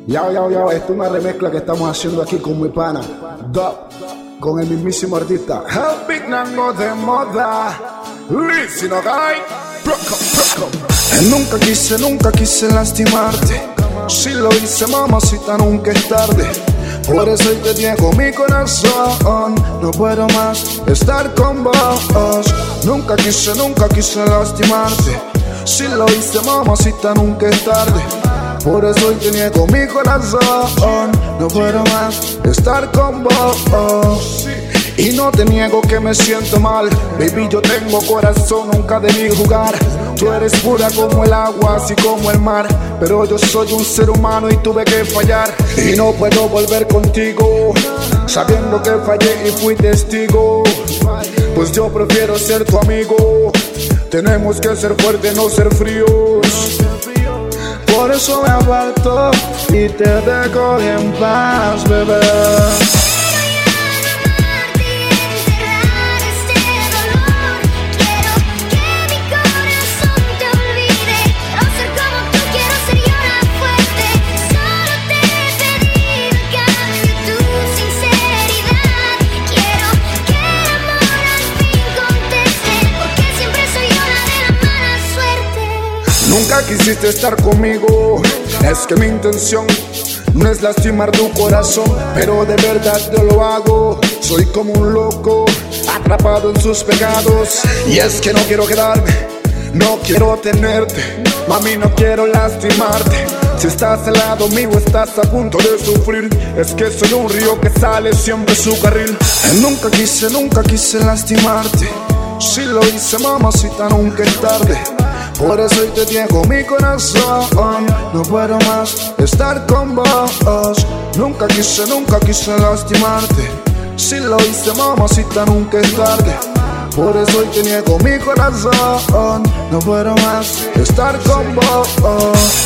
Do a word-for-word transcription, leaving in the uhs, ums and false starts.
Yao, yao, yao, esto es una remezcla que estamos haciendo aquí con mi pana Dub, con el mismísimo artista El Big Nango de moda. Listen, okay? Proco, proco. Nunca quise, nunca quise lastimarte. Si lo hice, mamacita, nunca es tarde. Por eso hoy te niego mi corazón. No puedo más estar con vos. Nunca quise, nunca quise lastimarte. Si lo hice, mamacita, nunca es tarde. Por eso hoy te niego mi corazón. No puedo más estar con vos. Y no te niego que me siento mal. Baby, yo tengo corazón, nunca debí jugar. Tú eres pura como el agua, así como el mar. Pero yo soy un ser humano y tuve que fallar. Y no puedo volver contigo, sabiendo que fallé y fui testigo. Pues yo prefiero ser tu amigo. Tenemos que ser fuertes, no ser fríos. Por eso me aparto y te dejo en paz, bebé. Nunca quisiste estar conmigo, es que mi intención no es lastimar tu corazón, pero de verdad yo lo hago. Soy como un loco, atrapado en sus pecados. Y es que no quiero quedarme, no quiero tenerte. Mami, no quiero lastimarte. Si estás al lado mío estás a punto de sufrir. Es que soy un río que sale siempre su carril. Nunca quise, nunca quise lastimarte. Si lo hice, mamacita, nunca es tarde. Por eso hoy te niego mi corazón. No puedo más estar con vos. Nunca quise, nunca quise lastimarte. Si lo hice, mamacita, nunca es tarde. Por eso hoy te niego mi corazón. No puedo más estar con vos.